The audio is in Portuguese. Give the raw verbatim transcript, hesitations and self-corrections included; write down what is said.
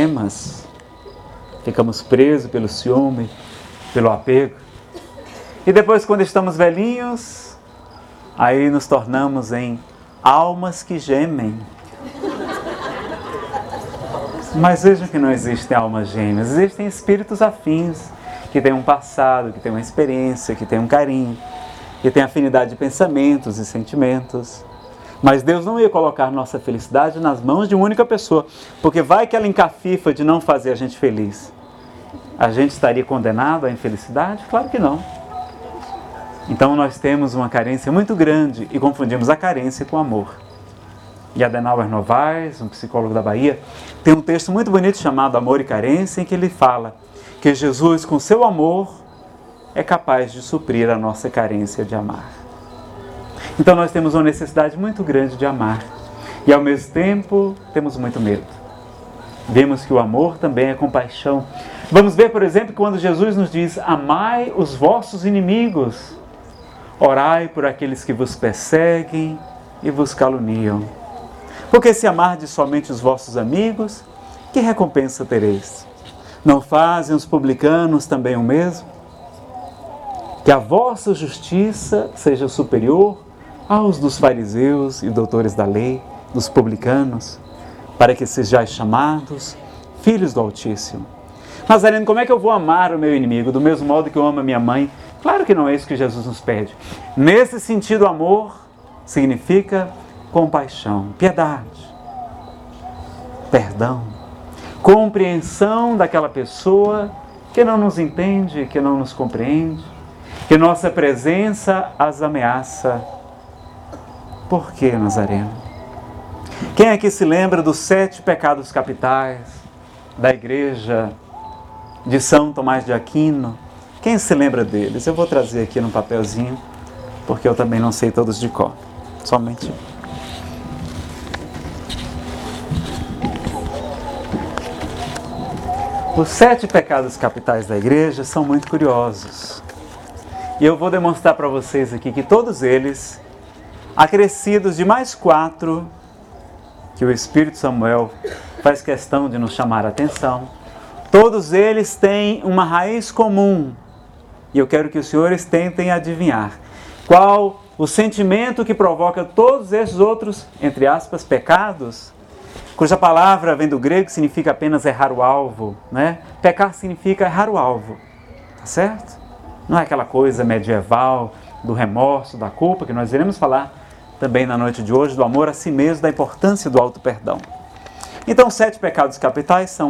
algemas, ficamos presos pelo ciúme, pelo apego. E depois, quando estamos velhinhos, aí nos tornamos em almas que gemem. Mas vejam que não existem almas gêmeas, existem espíritos afins, que têm um passado, que têm uma experiência, que têm um carinho, que têm afinidade de pensamentos e sentimentos. Mas Deus não ia colocar nossa felicidade nas mãos de uma única pessoa, porque vai que ela encafifa de não fazer a gente feliz. A gente estaria condenado à infelicidade? Claro que não. Então nós temos uma carência muito grande e confundimos a carência com o amor. E Adenauer Novaes, um psicólogo da Bahia, tem um texto muito bonito chamado Amor e Carência, em que ele fala que Jesus, com seu amor, é capaz de suprir a nossa carência de amar. Então nós temos uma necessidade muito grande de amar. E ao mesmo tempo, temos muito medo. Vemos que o amor também é compaixão. Vamos ver, por exemplo, quando Jesus nos diz: amai os vossos inimigos, orai por aqueles que vos perseguem e vos caluniam. Porque se amardes somente os vossos amigos, que recompensa tereis? Não fazem os publicanos também o mesmo? Que a vossa justiça seja superior aos dos fariseus e doutores da lei, dos publicanos, para que sejais chamados filhos do Altíssimo. Nazareno, como é que eu vou amar o meu inimigo do mesmo modo que eu amo a minha mãe? Claro que não é isso que Jesus nos pede. Nesse sentido, amor significa compaixão, piedade, perdão, compreensão daquela pessoa que não nos entende, que não nos compreende, que nossa presença as ameaça. Por que, Nazareno? Quem aqui se lembra dos sete pecados capitais da igreja de São Tomás de Aquino? Quem se lembra deles? Eu vou trazer aqui no papelzinho, porque eu também não sei todos de cor. Somente Os sete pecados capitais da igreja são muito curiosos. E eu vou demonstrar para vocês aqui que todos eles, acrescidos de mais quatro, que o Espírito Samuel faz questão de nos chamar a atenção, todos eles têm uma raiz comum. E eu quero que os senhores tentem adivinhar qual o sentimento que provoca todos esses outros, entre aspas, pecados, cuja palavra vem do grego, que significa apenas errar o alvo, né? Pecar significa errar o alvo, tá certo? Não é aquela coisa medieval do remorso, da culpa, que nós iremos falar também na noite de hoje, do amor a si mesmo, da importância do auto-perdão. Então, os sete pecados capitais são